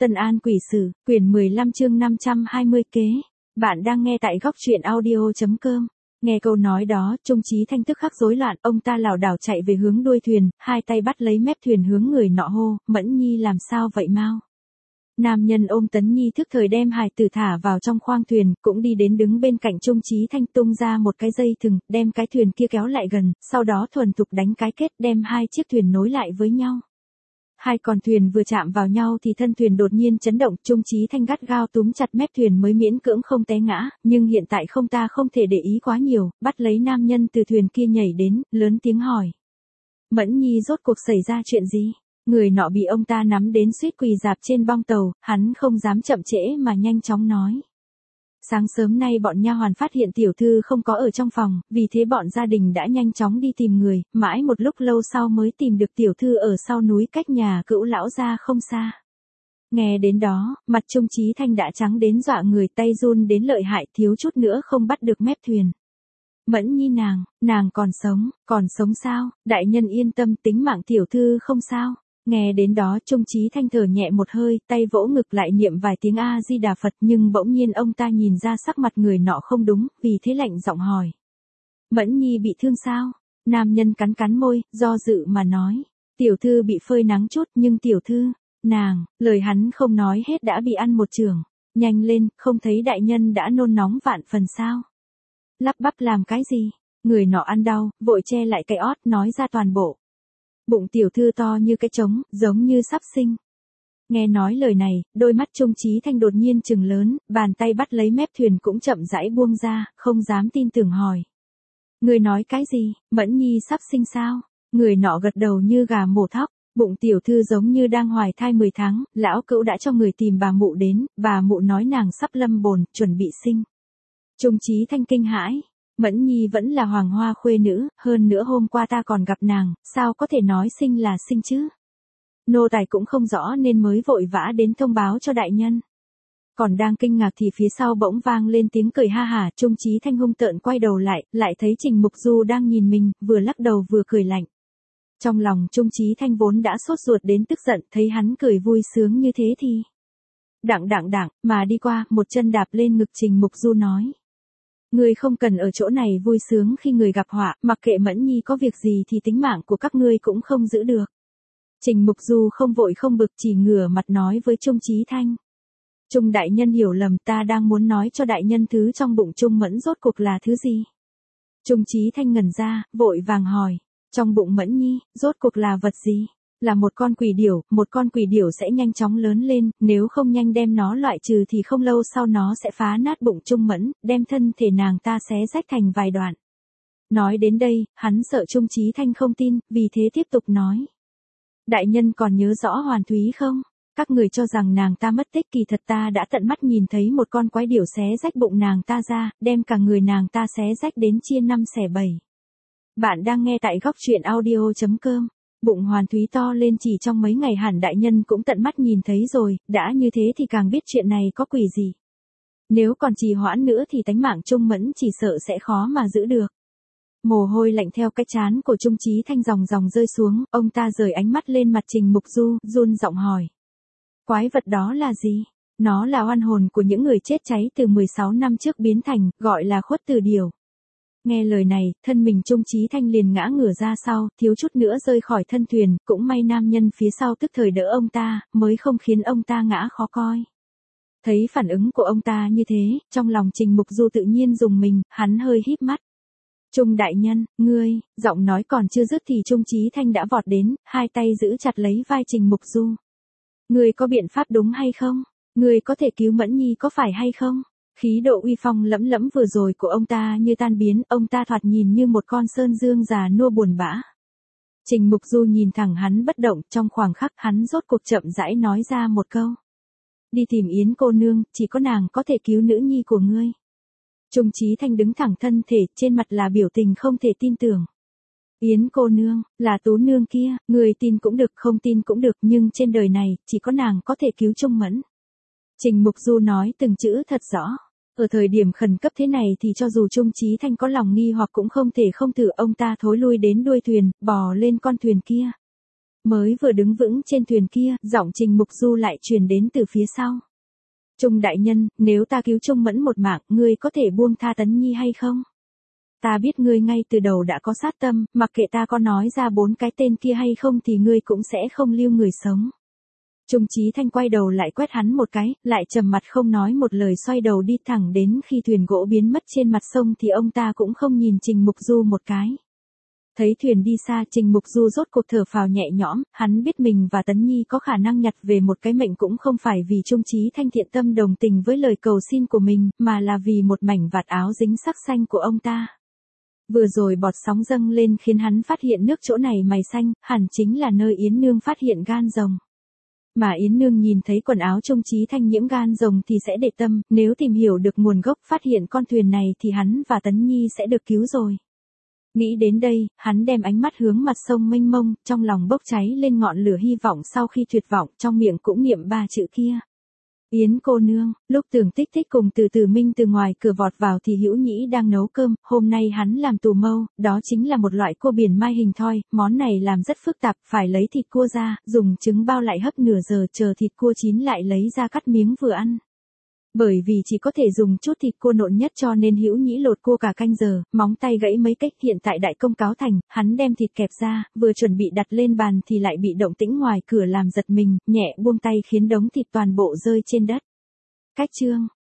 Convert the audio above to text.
Tân An Quỷ Sử, quyển 15 chương 520 kế. Bạn đang nghe tại góc truyện audio.com. Nghe câu nói đó, Trung Chí Thanh tức khắc rối loạn, ông ta lảo đảo chạy về hướng đuôi thuyền, hai tay bắt lấy mép thuyền hướng người nọ hô, Mẫn Nhi làm sao vậy mau? Nam nhân ôm Tấn Nhi thức thời đem hài tử thả vào trong khoang thuyền, cũng đi đến đứng bên cạnh Trung Chí Thanh tung ra một cái dây thừng, đem cái thuyền kia kéo lại gần, sau đó thuần thục đánh cái kết đem hai chiếc thuyền nối lại với nhau. Hai con thuyền vừa chạm vào nhau thì thân thuyền đột nhiên chấn động, Trung Chí Thanh gắt gao túm chặt mép thuyền mới miễn cưỡng không té ngã, nhưng hiện tại ta không thể để ý quá nhiều, bắt lấy nam nhân từ thuyền kia nhảy đến, lớn tiếng hỏi. Mẫn Nhi rốt cuộc xảy ra chuyện gì? Người nọ bị ông ta nắm đến suýt quỳ rạp trên bong tàu, hắn không dám chậm trễ mà nhanh chóng nói. Sáng sớm nay bọn nha hoàn phát hiện tiểu thư không có ở trong phòng, vì thế bọn gia đình đã nhanh chóng đi tìm người, mãi một lúc lâu sau mới tìm được tiểu thư ở sau núi cách nhà Cữu lão gia không xa. Nghe đến đó, mặt Trung Chí Thanh đã trắng đến dọa người, tay run đến lợi hại, thiếu chút nữa không bắt được mép thuyền. Mẫn Nhi nàng còn sống sao? Đại nhân yên tâm, tính mạng tiểu thư không sao. Nghe đến đó Trung Chí Thanh thở nhẹ một hơi, tay vỗ ngực lại niệm vài tiếng A-di-đà Phật, nhưng bỗng nhiên ông ta nhìn ra sắc mặt người nọ không đúng, vì thế lạnh giọng hỏi. Mẫn Nhi bị thương sao? Nam nhân cắn cắn môi, do dự mà nói. Tiểu thư bị phơi nắng chút, nhưng tiểu thư, lời hắn không nói hết đã bị ăn một chưởng. Nhanh lên, không thấy đại nhân đã nôn nóng vạn phần sao? Lắp bắp làm cái gì? Người nọ ăn đau, vội che lại cái ót nói ra toàn bộ. Bụng tiểu thư to như cái trống, giống như sắp sinh. Nghe nói lời này, đôi mắt Trung Chí Thanh đột nhiên trừng lớn, bàn tay bắt lấy mép thuyền cũng chậm rãi buông ra, không dám tin tưởng hỏi. Người nói cái gì? Mẫn Nhi sắp sinh sao? Người nọ gật đầu như gà mổ thóc, bụng tiểu thư giống như đang hoài thai 10 tháng, lão Cữu đã cho người tìm bà mụ đến, bà mụ nói nàng sắp lâm bồn, chuẩn bị sinh. Trung Chí Thanh kinh hãi. Mẫn Nhi vẫn là hoàng hoa khuê nữ, hơn nữa hôm qua ta còn gặp nàng, sao có thể nói sinh là sinh chứ? Nô tài cũng không rõ nên mới vội vã đến thông báo cho đại nhân. Còn đang kinh ngạc thì phía sau bỗng vang lên tiếng cười ha hả, Trung Chí Thanh hung tợn quay đầu lại thấy Trình Mục Du đang nhìn mình, vừa lắc đầu vừa cười lạnh. Trong lòng Trung Chí Thanh vốn đã sốt ruột đến tức giận, thấy hắn cười vui sướng như thế thì đặng mà đi qua, một chân đạp lên ngực Trình Mục Du nói. Ngươi không cần ở chỗ này vui sướng khi người gặp họa, mặc kệ Mẫn Nhi có việc gì thì tính mạng của các ngươi cũng không giữ được. Trình Mục Du không vội không bực, chỉ ngửa mặt nói với Trung Chí Thanh. Trung đại nhân hiểu lầm, ta đang muốn nói cho đại nhân thứ trong bụng Trung Mẫn rốt cuộc là thứ gì. Trung Chí Thanh ngẩn ra, vội vàng hỏi. Trong bụng Mẫn Nhi, rốt cuộc là vật gì? Là một con quỷ điểu sẽ nhanh chóng lớn lên, nếu không nhanh đem nó loại trừ thì không lâu sau nó sẽ phá nát bụng Trung Mẫn, đem thân thể nàng ta xé rách thành vài đoạn. Nói đến đây, hắn sợ Trung Chí Thanh không tin, vì thế tiếp tục nói. Đại nhân còn nhớ rõ Hoàn Thúy không? Các người cho rằng nàng ta mất tích, kỳ thật ta đã tận mắt nhìn thấy một con quái điểu xé rách bụng nàng ta ra, đem cả người nàng ta xé rách đến chia 5 xẻ 7. Bạn đang nghe tại góc truyện audio.com. Bụng Hoàn Thúy to lên chỉ trong mấy ngày, hẳn đại nhân cũng tận mắt nhìn thấy rồi, đã như thế thì càng biết chuyện này có quỷ gì. Nếu còn trì hoãn nữa thì tánh mạng Trung Mẫn chỉ sợ sẽ khó mà giữ được. Mồ hôi lạnh theo cái trán của Trung Chí Thanh dòng rơi xuống, ông ta rời ánh mắt lên mặt Trình Mục Du, run giọng hỏi. Quái vật đó là gì? Nó là oan hồn của những người chết cháy từ 16 năm trước biến thành, gọi là Khuất Tử Điểu. Nghe lời này, thân mình Trung Chí Thanh liền ngã ngửa ra sau, thiếu chút nữa rơi khỏi thân thuyền, cũng may nam nhân phía sau tức thời đỡ ông ta, mới không khiến ông ta ngã khó coi. Thấy phản ứng của ông ta như thế, trong lòng Trình Mục Du tự nhiên rùng mình, hắn hơi híp mắt. Trung đại nhân, ngươi, giọng nói còn chưa dứt thì Trung Chí Thanh đã vọt đến, hai tay giữ chặt lấy vai Trình Mục Du. Ngươi có biện pháp đúng hay không? Ngươi có thể cứu Mẫn Nhi có phải hay không? Khí độ uy phong lẫm lẫm vừa rồi của ông ta như tan biến, ông ta thoạt nhìn như một con sơn dương già nua buồn bã. Trình Mục Du nhìn thẳng hắn bất động, trong khoảng khắc hắn rốt cuộc chậm rãi nói ra một câu. Đi tìm Yến cô nương, chỉ có nàng có thể cứu nữ nhi của ngươi. Trung Chí Thanh đứng thẳng thân thể, trên mặt là biểu tình không thể tin tưởng. Yến cô nương, là Tú nương kia, người tin cũng được không tin cũng được, nhưng trên đời này, chỉ có nàng có thể cứu Trung Mẫn. Trình Mục Du nói từng chữ thật rõ. Ở thời điểm khẩn cấp thế này thì cho dù Trung Chí Thanh có lòng nghi hoặc cũng không thể không thử, ông ta thối lui đến đuôi thuyền, bò lên con thuyền kia. Mới vừa đứng vững trên thuyền kia, giọng Trình Mục Du lại truyền đến từ phía sau. Trung đại nhân, nếu ta cứu Trung Mẫn một mạng, ngươi có thể buông tha Tấn Nhi hay không? Ta biết ngươi ngay từ đầu đã có sát tâm, mặc kệ ta có nói ra 4 cái tên kia hay không thì ngươi cũng sẽ không lưu người sống. Trung Chí Thanh quay đầu lại quét hắn một cái, lại trầm mặt không nói một lời xoay đầu đi thẳng đến khi thuyền gỗ biến mất trên mặt sông thì ông ta cũng không nhìn Trình Mục Du một cái. Thấy thuyền đi xa, Trình Mục Du rốt cuộc thở phào nhẹ nhõm, hắn biết mình và Tấn Nhi có khả năng nhặt về một cái mệnh cũng không phải vì Trung Chí Thanh thiện tâm đồng tình với lời cầu xin của mình, mà là vì một mảnh vạt áo dính sắc xanh của ông ta. Vừa rồi bọt sóng dâng lên khiến hắn phát hiện nước chỗ này mày xanh, hẳn chính là nơi Yến Nương phát hiện gan rồng. Mà Yến Nương nhìn thấy quần áo Trung Chí Thanh nhiễm gan rồng thì sẽ để tâm, nếu tìm hiểu được nguồn gốc phát hiện con thuyền này thì hắn và Tấn Nhi sẽ được cứu rồi. Nghĩ đến đây, hắn đem ánh mắt hướng mặt sông mênh mông, trong lòng bốc cháy lên ngọn lửa hy vọng sau khi tuyệt vọng, trong miệng cũng niệm 3 chữ kia. Yến cô nương, lúc Tưởng Tích Tích cùng Từ Từ Minh từ ngoài cửa vọt vào thì Hữu Nhĩ đang nấu cơm, hôm nay hắn làm tù mâu, đó chính là một loại cua biển mai hình thoi, món này làm rất phức tạp, phải lấy thịt cua ra, dùng trứng bao lại hấp nửa giờ chờ thịt cua chín lại lấy ra cắt miếng vừa ăn. Bởi vì chỉ có thể dùng chút thịt cua nộn nhất cho nên Hữu Nhĩ lột cua cả canh giờ, móng tay gãy mấy cách, hiện tại đại công cáo thành, hắn đem thịt kẹp ra, vừa chuẩn bị đặt lên bàn thì lại bị động tĩnh ngoài cửa làm giật mình, nhẹ buông tay khiến đống thịt toàn bộ rơi trên đất. Cách chương